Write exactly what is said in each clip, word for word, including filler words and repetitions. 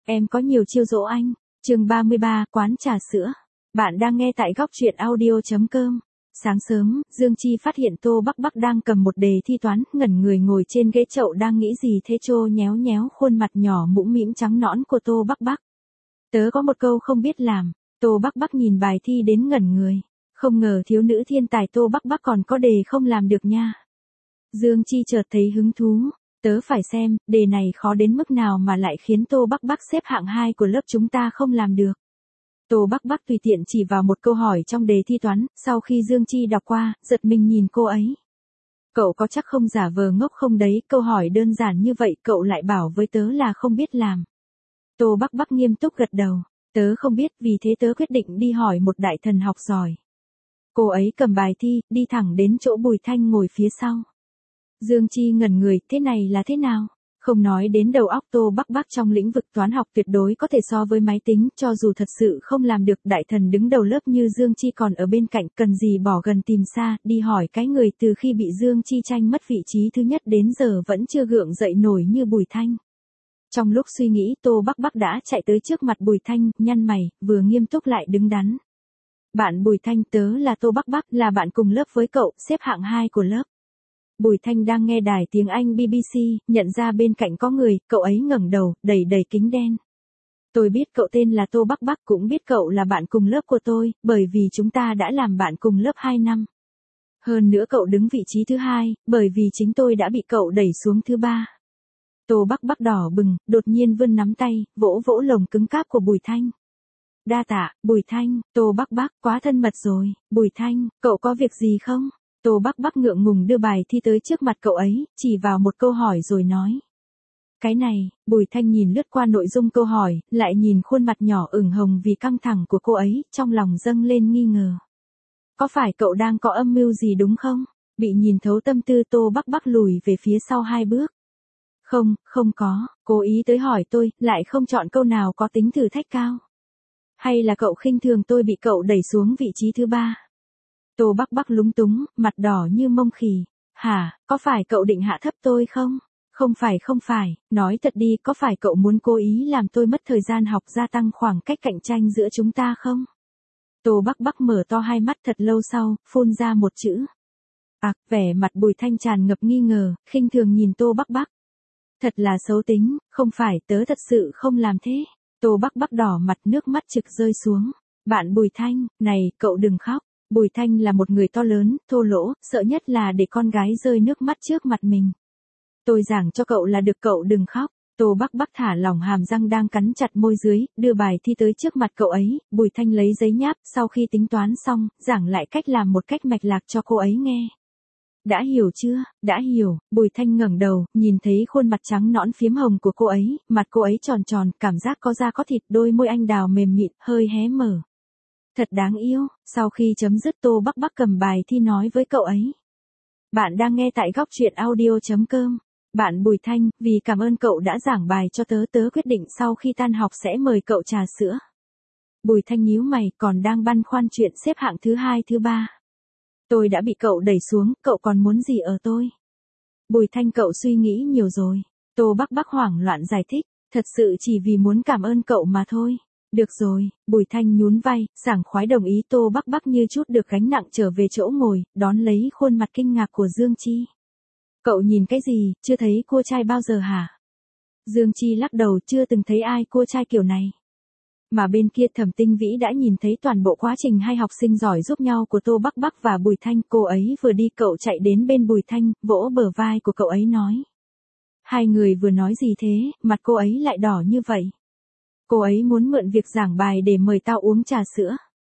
Em có nhiều chiêu dỗ anh. Chương ba mươi ba, quán trà sữa. Bạn đang nghe tại góc truyện audio chấm com. Sáng sớm, Dương Chi phát hiện Tô Bắc Bắc đang cầm một đề thi toán, ngẩn người ngồi trên ghế chậu đang nghĩ gì thế, trô nhéo nhéo khuôn mặt nhỏ mũm mĩm trắng nõn của Tô Bắc Bắc. Tớ có một câu không biết làm. Tô Bắc Bắc nhìn bài thi đến ngẩn người. Không ngờ thiếu nữ thiên tài Tô Bắc Bắc còn có đề không làm được nha. Dương Chi chợt thấy hứng thú. Tớ phải xem, đề này khó đến mức nào mà lại khiến Tô Bắc Bắc xếp hạng hai của lớp chúng ta không làm được. Tô Bắc Bắc tùy tiện chỉ vào một câu hỏi trong đề thi toán, sau khi Dương Chi đọc qua, giật mình nhìn cô ấy. Cậu có chắc không giả vờ ngốc không đấy, câu hỏi đơn giản như vậy cậu lại bảo với tớ là không biết làm. Tô Bắc Bắc nghiêm túc gật đầu, tớ không biết, vì thế tớ quyết định đi hỏi một đại thần học giỏi. Cô ấy cầm bài thi, đi thẳng đến chỗ Bùi Thanh ngồi phía sau. Dương Chi ngẩn người, thế này là thế nào? Không nói đến đầu óc Tô Bắc Bắc trong lĩnh vực toán học tuyệt đối có thể so với máy tính, cho dù thật sự không làm được, đại thần đứng đầu lớp như Dương Chi còn ở bên cạnh, cần gì bỏ gần tìm xa, đi hỏi cái người từ khi bị Dương Chi tranh mất vị trí thứ nhất đến giờ vẫn chưa gượng dậy nổi như Bùi Thanh. Trong lúc suy nghĩ, Tô Bắc Bắc đã chạy tới trước mặt Bùi Thanh, nhăn mày, vừa nghiêm túc lại đứng đắn. Bạn Bùi Thanh, tớ là Tô Bắc Bắc, là bạn cùng lớp với cậu, xếp hạng hai của lớp. Bùi Thanh đang nghe đài tiếng Anh B B C, nhận ra bên cạnh có người, cậu ấy ngẩng đầu, đầy đầy kính đen. Tôi biết cậu tên là Tô Bắc Bắc, cũng biết cậu là bạn cùng lớp của tôi, bởi vì chúng ta đã làm bạn cùng lớp hai năm. Hơn nữa cậu đứng vị trí thứ hai, bởi vì chính tôi đã bị cậu đẩy xuống thứ ba. Tô Bắc Bắc đỏ bừng, đột nhiên vươn nắm tay, vỗ vỗ lồng cứng cáp của Bùi Thanh. Đa tạ, Bùi Thanh. Tô Bắc Bắc, quá thân mật rồi. Bùi Thanh, cậu có việc gì không? Tô Bắc Bắc ngượng ngùng đưa bài thi tới trước mặt cậu ấy, chỉ vào một câu hỏi rồi nói. Cái này, Bùi Thanh nhìn lướt qua nội dung câu hỏi, lại nhìn khuôn mặt nhỏ ửng hồng vì căng thẳng của cô ấy, trong lòng dâng lên nghi ngờ. Có phải cậu đang có âm mưu gì đúng không? Bị nhìn thấu tâm tư, Tô Bắc Bắc lùi về phía sau hai bước. Không, không có, cố ý tới hỏi tôi, lại không chọn câu nào có tính thử thách cao. Hay là cậu khinh thường tôi bị cậu đẩy xuống vị trí thứ ba? Tô Bắc Bắc lúng túng, mặt đỏ như mông khỉ. Hả, có phải cậu định hạ thấp tôi không? Không phải không phải, nói thật đi, có phải cậu muốn cố ý làm tôi mất thời gian học, gia tăng khoảng cách cạnh tranh giữa chúng ta không? Tô Bắc Bắc mở to hai mắt thật lâu sau, phun ra một chữ. À, vẻ mặt Bùi Thanh tràn ngập nghi ngờ, khinh thường nhìn Tô Bắc Bắc. Thật là xấu tính, không phải, tớ thật sự không làm thế. Tô Bắc Bắc đỏ mặt, nước mắt trực rơi xuống. Bạn Bùi Thanh, này, cậu đừng khóc. Bùi Thanh là một người to lớn, thô lỗ, sợ nhất là để con gái rơi nước mắt trước mặt mình. Tôi giảng cho cậu là được, cậu đừng khóc. Tô Bắc Bắc thả lỏng hàm răng đang cắn chặt môi dưới, đưa bài thi tới trước mặt cậu ấy, Bùi Thanh lấy giấy nháp, sau khi tính toán xong, giảng lại cách làm một cách mạch lạc cho cô ấy nghe. Đã hiểu chưa, đã hiểu. Bùi Thanh ngẩng đầu, nhìn thấy khuôn mặt trắng nõn phiếm hồng của cô ấy, mặt cô ấy tròn tròn, cảm giác có da có thịt, đôi môi anh đào mềm mịn, hơi hé mở. Thật đáng yêu. Sau khi chấm dứt, Tô Bắc Bắc cầm bài thi nói với cậu ấy. Bạn đang nghe tại góc truyện audio chấm com. Bạn Bùi Thanh, vì cảm ơn cậu đã giảng bài cho tớ, tớ quyết định sau khi tan học sẽ mời cậu trà sữa. Bùi Thanh nhíu mày, còn đang băn khoăn chuyện xếp hạng thứ hai thứ ba. Tôi đã bị cậu đẩy xuống, cậu còn muốn gì ở tôi? Bùi Thanh, cậu suy nghĩ nhiều rồi. Tô Bắc Bắc hoảng loạn giải thích, thật sự chỉ vì muốn cảm ơn cậu mà thôi. Được rồi, Bùi Thanh nhún vai, sảng khoái đồng ý. Tô Bắc Bắc như chút được gánh nặng trở về chỗ ngồi, đón lấy khuôn mặt kinh ngạc của Dương Chi. Cậu nhìn cái gì, chưa thấy cua trai bao giờ hả? Dương Chi lắc đầu, chưa từng thấy ai cua trai kiểu này. Mà bên kia Thẩm Tinh Vĩ đã nhìn thấy toàn bộ quá trình hai học sinh giỏi giúp nhau của Tô Bắc Bắc và Bùi Thanh. Cô ấy vừa đi, cậu chạy đến bên Bùi Thanh, vỗ bờ vai của cậu ấy nói. Hai người vừa nói gì thế, mặt cô ấy lại đỏ như vậy? Cô ấy muốn mượn việc giảng bài để mời tao uống trà sữa.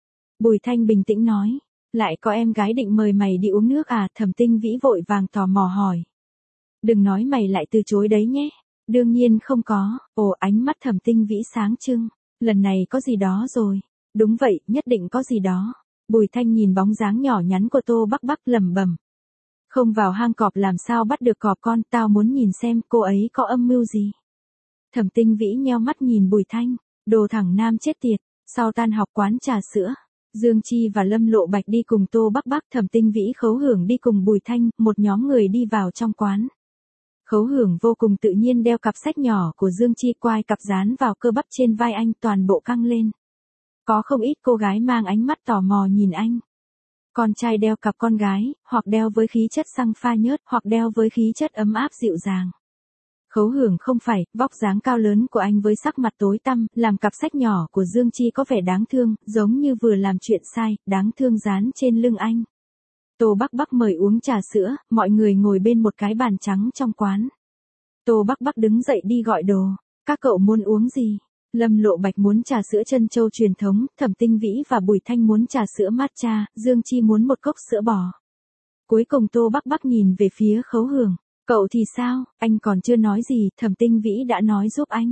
Bùi Thanh bình tĩnh nói. Lại có em gái định mời mày đi uống nước à? Thẩm Tinh Vĩ vội vàng tò mò hỏi. Đừng nói mày lại từ chối đấy nhé. Đương nhiên không có. Ồ, ánh mắt Thẩm Tinh Vĩ sáng trưng. Lần này có gì đó rồi. Đúng vậy, nhất định có gì đó. Bùi Thanh nhìn bóng dáng nhỏ nhắn của Tô Bắc Bắc lẩm bẩm. Không vào hang cọp làm sao bắt được cọp con, tao muốn nhìn xem cô ấy có âm mưu gì. Thẩm Tinh Vĩ nheo mắt nhìn Bùi Thanh, đồ thẳng nam chết tiệt. Sau tan học quán trà sữa, Dương Chi và Lâm Lộ Bạch đi cùng Tô Bắc Bắc, Thẩm Tinh Vĩ khấu hưởng đi cùng Bùi Thanh, một nhóm người đi vào trong quán. Khấu Hưởng vô cùng tự nhiên đeo cặp sách nhỏ của Dương Chi, quai cặp dán vào cơ bắp trên vai anh, toàn bộ căng lên. Có không ít cô gái mang ánh mắt tò mò nhìn anh. Con trai đeo cặp con gái, hoặc đeo với khí chất xăng pha nhớt, hoặc đeo với khí chất ấm áp dịu dàng. Khấu Hưởng không phải, vóc dáng cao lớn của anh với sắc mặt tối tăm, làm cặp sách nhỏ của Dương Chi có vẻ đáng thương, giống như vừa làm chuyện sai, đáng thương dán trên lưng anh. Tô Bắc Bắc mời uống trà sữa, mọi người ngồi bên một cái bàn trắng trong quán. Tô Bắc Bắc đứng dậy đi gọi đồ. Các cậu muốn uống gì? Lâm Lộ Bạch muốn trà sữa trân châu truyền thống, Thẩm Tinh Vĩ và Bùi Thanh muốn trà sữa matcha, Dương Chi muốn một cốc sữa bò. Cuối cùng Tô Bắc Bắc nhìn về phía Khấu Hưởng. Cậu thì sao? Anh còn chưa nói gì, Thẩm Tinh Vĩ đã nói giúp anh.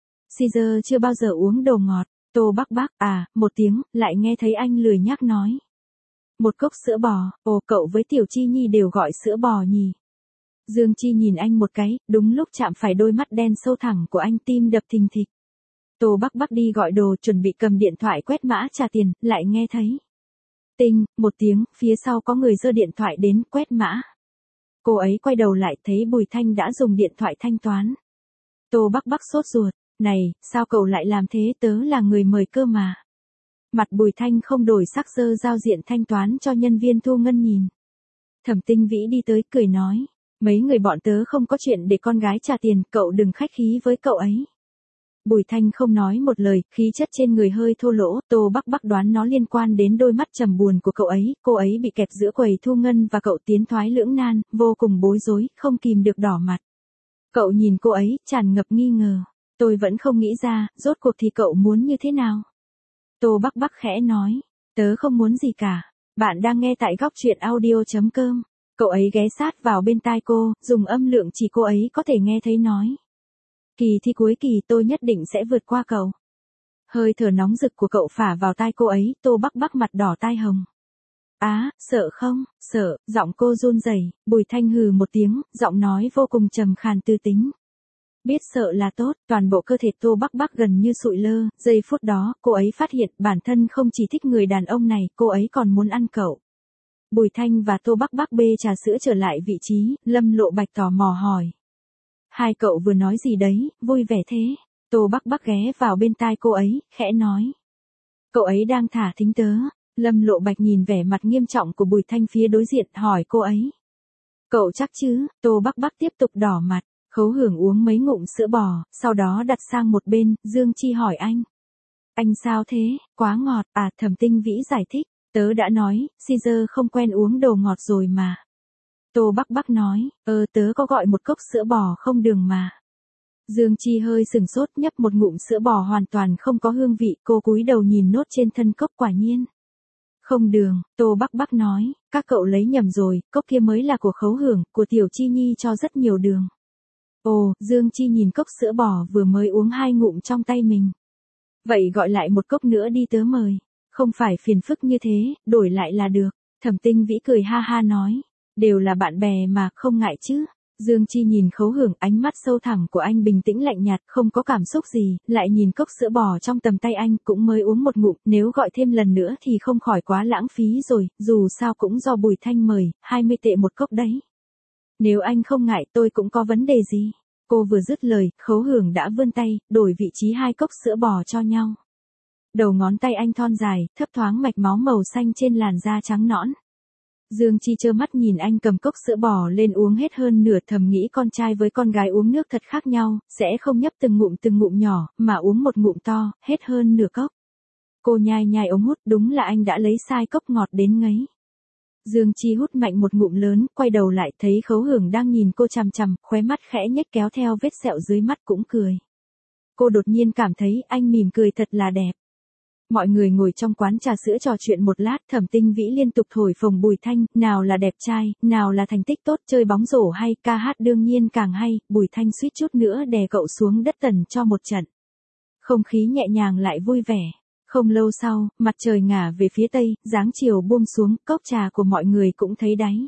Caesar chưa bao giờ uống đồ ngọt. Tô Bắc Bắc, à, một tiếng, lại nghe thấy anh lười nhác nói. Một cốc sữa bò, ồ cậu với Tiểu Chi Nhi đều gọi sữa bò nhỉ. Dương Chi nhìn anh một cái, đúng lúc chạm phải đôi mắt đen sâu thẳng của anh, tim đập thình thịch. Tô Bắc Bắc đi gọi đồ, chuẩn bị cầm điện thoại quét mã trả tiền, lại nghe thấy. Tinh, một tiếng, phía sau có người giơ điện thoại đến quét mã. Cô ấy quay đầu lại thấy Bùi Thanh đã dùng điện thoại thanh toán. Tô Bắc Bắc sốt ruột, này, sao cậu lại làm thế, tớ là người mời cơ mà. Mặt Bùi Thanh không đổi sắc, giơ giao diện thanh toán cho nhân viên thu ngân nhìn. Thẩm Tinh Vĩ đi tới cười nói, mấy người bọn tớ không có chuyện để con gái trả tiền, cậu đừng khách khí với cậu ấy. Bùi Thanh không nói một lời, khí chất trên người hơi thô lỗ, Tô Bắc Bắc đoán nó liên quan đến đôi mắt trầm buồn của cậu ấy, cô ấy bị kẹp giữa quầy thu ngân và cậu, tiến thoái lưỡng nan, vô cùng bối rối, không kìm được đỏ mặt. Cậu nhìn cô ấy, tràn ngập nghi ngờ, tôi vẫn không nghĩ ra, rốt cuộc thì cậu muốn như thế nào? Tô Bắc Bắc khẽ nói, tớ không muốn gì cả, bạn đang nghe tại góc truyện audio chấm com. Cậu ấy ghé sát vào bên tai cô, dùng âm lượng chỉ cô ấy có thể nghe thấy nói. Kỳ thi cuối kỳ tôi nhất định sẽ vượt qua cậu. Hơi thở nóng rực của cậu phả vào tai cô ấy, Tô Bắc Bắc mặt đỏ tai hồng. Á, sợ không, sợ, giọng cô run rẩy. Bùi Thanh hừ một tiếng, giọng nói vô cùng trầm khàn tư tính. Biết sợ là tốt, toàn bộ cơ thể Tô Bắc Bắc gần như sụi lơ, giây phút đó, cô ấy phát hiện bản thân không chỉ thích người đàn ông này, cô ấy còn muốn ăn cậu. Bùi Thanh và Tô Bắc Bắc bê trà sữa trở lại vị trí, Lâm Lộ Bạch tò mò hỏi. Hai cậu vừa nói gì đấy, vui vẻ thế? Tô Bắc Bắc ghé vào bên tai cô ấy, khẽ nói. Cậu ấy đang thả thính tớ. Lâm Lộ Bạch nhìn vẻ mặt nghiêm trọng của Bùi Thanh phía đối diện, hỏi cô ấy. Cậu chắc chứ? Tô Bắc Bắc tiếp tục đỏ mặt. Khấu Hưởng uống mấy ngụm sữa bò, sau đó đặt sang một bên, Dương Chi hỏi anh. Anh sao thế, quá ngọt, à? Thẩm Tinh Vĩ giải thích, tớ đã nói, Caesar không quen uống đồ ngọt rồi mà. Tô Bắc Bắc nói, ờ tớ có gọi một cốc sữa bò không đường mà. Dương Chi hơi sừng sốt, nhấp một ngụm sữa bò hoàn toàn không có hương vị, cô cúi đầu nhìn nốt trên thân cốc, quả nhiên. Không đường, Tô Bắc Bắc nói, các cậu lấy nhầm rồi, cốc kia mới là của Khấu Hưởng, của Tiểu Chi Nhi cho rất nhiều đường. Ồ, Dương Chi nhìn cốc sữa bò vừa mới uống hai ngụm trong tay mình. Vậy gọi lại một cốc nữa đi tớ mời. Không phải phiền phức như thế, đổi lại là được. Thẩm Tinh Vĩ cười ha ha nói. Đều là bạn bè mà, không ngại chứ. Dương Chi nhìn Khấu Hưởng, ánh mắt sâu thẳm của anh bình tĩnh lạnh nhạt, không có cảm xúc gì, lại nhìn cốc sữa bò trong tầm tay anh, cũng mới uống một ngụm, nếu gọi thêm lần nữa thì không khỏi quá lãng phí rồi, dù sao cũng do Bùi Thanh mời, hai mươi tệ một cốc đấy. Nếu anh không ngại tôi cũng có vấn đề gì. Cô vừa dứt lời, Khấu Hưởng đã vươn tay, đổi vị trí hai cốc sữa bò cho nhau. Đầu ngón tay anh thon dài, thấp thoáng mạch máu màu xanh trên làn da trắng nõn. Dương Chi trơ mắt nhìn anh cầm cốc sữa bò lên uống hết hơn nửa, thầm nghĩ con trai với con gái uống nước thật khác nhau, sẽ không nhấp từng ngụm từng ngụm nhỏ, mà uống một ngụm to, hết hơn nửa cốc. Cô nhai nhai ống hút, đúng là anh đã lấy sai cốc ngọt đến ngấy. Dương Chi hút mạnh một ngụm lớn, quay đầu lại thấy Khấu Hưởng đang nhìn cô chằm chằm, khóe mắt khẽ nhếch kéo theo vết sẹo dưới mắt cũng cười. Cô đột nhiên cảm thấy anh mỉm cười thật là đẹp. Mọi người ngồi trong quán trà sữa trò chuyện một lát, Thẩm Tinh Vĩ liên tục thổi phồng Bùi Thanh, nào là đẹp trai, nào là thành tích tốt, chơi bóng rổ hay, ca hát đương nhiên càng hay, Bùi Thanh suýt chút nữa đè cậu xuống đất tần cho một trận. Không khí nhẹ nhàng lại vui vẻ. Không lâu sau, mặt trời ngả về phía tây, dáng chiều buông xuống, cốc trà của mọi người cũng thấy đáy.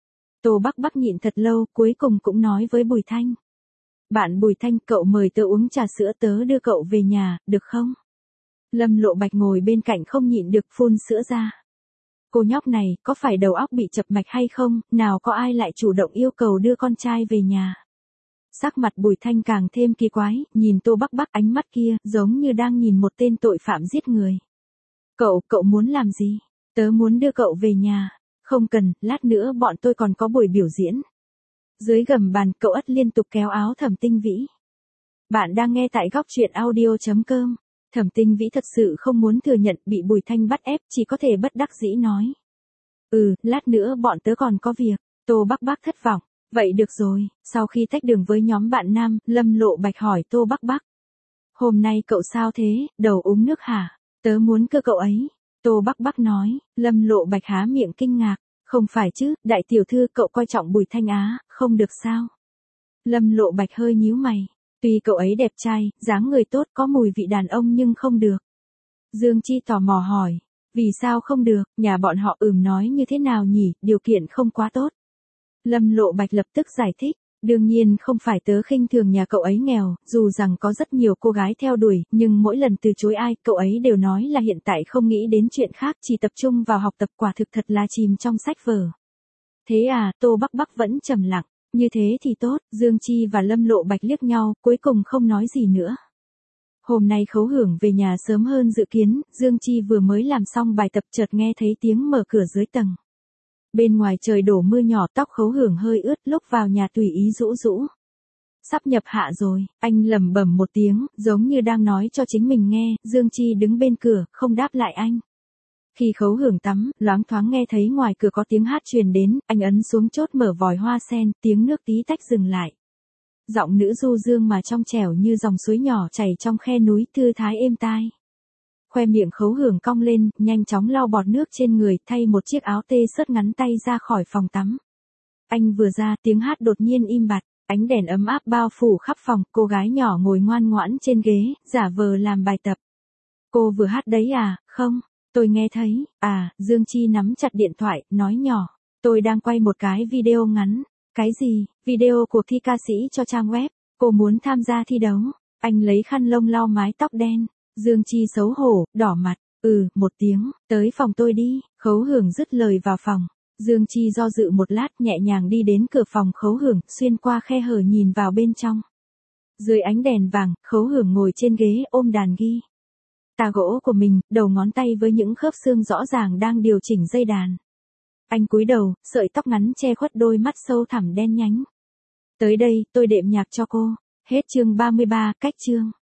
Tô Bắc Bắc nhịn thật lâu, cuối cùng cũng nói với Bùi Thanh. Bạn Bùi Thanh, cậu mời tớ uống trà sữa, tớ đưa cậu về nhà, được không? Lâm Lộ Bạch ngồi bên cạnh không nhịn được phun sữa ra. Cô nhóc này, có phải đầu óc bị chập mạch hay không, nào có ai lại chủ động yêu cầu đưa con trai về nhà. Sắc mặt Bùi Thanh càng thêm kỳ quái, nhìn Tô Bắc Bắc ánh mắt kia, giống như đang nhìn một tên tội phạm giết người. Cậu, cậu muốn làm gì? Tớ muốn đưa cậu về nhà. Không cần, lát nữa bọn tôi còn có buổi biểu diễn. Dưới gầm bàn, cậu ất liên tục kéo áo Thẩm Tinh Vĩ. Bạn đang nghe tại góc truyện audio chấm com. Thẩm Tinh Vĩ thật sự không muốn thừa nhận bị Bùi Thanh bắt ép, chỉ có thể bất đắc dĩ nói. Ừ, lát nữa bọn tớ còn có việc. Tô Bắc Bắc thất vọng. Vậy được rồi, sau khi tách đường với nhóm bạn nam, Lâm Lộ Bạch hỏi Tô Bắc Bắc. Hôm nay cậu sao thế, đầu uống nước hả? Tớ muốn cơ cậu ấy. Tô Bắc Bắc nói, Lâm Lộ Bạch há miệng kinh ngạc. Không phải chứ, đại tiểu thư cậu coi trọng Bùi Thanh Á, không được sao? Lâm Lộ Bạch hơi nhíu mày. Tuy cậu ấy đẹp trai, dáng người tốt, có mùi vị đàn ông nhưng không được. Dương Chi tò mò hỏi. Vì sao không được, nhà bọn họ ừm nói như thế nào nhỉ, điều kiện không quá tốt. Lâm Lộ Bạch lập tức giải thích. Đương nhiên không phải tớ khinh thường nhà cậu ấy nghèo, dù rằng có rất nhiều cô gái theo đuổi, nhưng mỗi lần từ chối ai, cậu ấy đều nói là hiện tại không nghĩ đến chuyện khác, chỉ tập trung vào học tập, quả thực thật là chìm trong sách vở. Thế à, Tô Bắc Bắc vẫn trầm lặng, như thế thì tốt, Dương Chi và Lâm Lộ Bạch liếc nhau, cuối cùng không nói gì nữa. Hôm nay Khấu Hưởng về nhà sớm hơn dự kiến, Dương Chi vừa mới làm xong bài tập chợt nghe thấy tiếng mở cửa dưới tầng. Bên ngoài trời đổ mưa nhỏ, tóc Khấu Hưởng hơi ướt, lúc vào nhà tùy ý rũ rũ. Sắp nhập hạ rồi, anh lẩm bẩm một tiếng, giống như đang nói cho chính mình nghe, Dương Chi đứng bên cửa, không đáp lại anh. Khi Khấu Hưởng tắm, loáng thoáng nghe thấy ngoài cửa có tiếng hát truyền đến, anh ấn xuống chốt mở vòi hoa sen, tiếng nước tí tách dừng lại. Giọng nữ du dương mà trong trẻo như dòng suối nhỏ chảy trong khe núi, thư thái êm tai. Khoe miệng Khấu Hưởng cong lên, nhanh chóng lau bọt nước trên người, thay một chiếc áo tê sớt ngắn tay ra khỏi phòng tắm. Anh vừa ra, tiếng hát đột nhiên im bặt, ánh đèn ấm áp bao phủ khắp phòng, cô gái nhỏ ngồi ngoan ngoãn trên ghế, giả vờ làm bài tập. Cô vừa hát đấy à, không, tôi nghe thấy, à, Dương Chi nắm chặt điện thoại, nói nhỏ, tôi đang quay một cái video ngắn. Cái gì, video cuộc thi ca sĩ cho trang web, cô muốn tham gia thi đấu. Anh lấy khăn lông lau mái tóc đen. Dương Chi xấu hổ, đỏ mặt, ừ, một tiếng, tới phòng tôi đi. Khấu Hưởng dứt lời vào phòng. Dương Chi do dự một lát, nhẹ nhàng đi đến cửa phòng Khấu Hưởng, xuyên qua khe hở nhìn vào bên trong. Dưới ánh đèn vàng, Khấu Hưởng ngồi trên ghế ôm đàn ghi tà gỗ của mình, đầu ngón tay với những khớp xương rõ ràng đang điều chỉnh dây đàn. Anh cúi đầu, sợi tóc ngắn che khuất đôi mắt sâu thẳm đen nhánh. Tới đây, tôi đệm nhạc cho cô. Hết chương ba mươi ba, cách chương.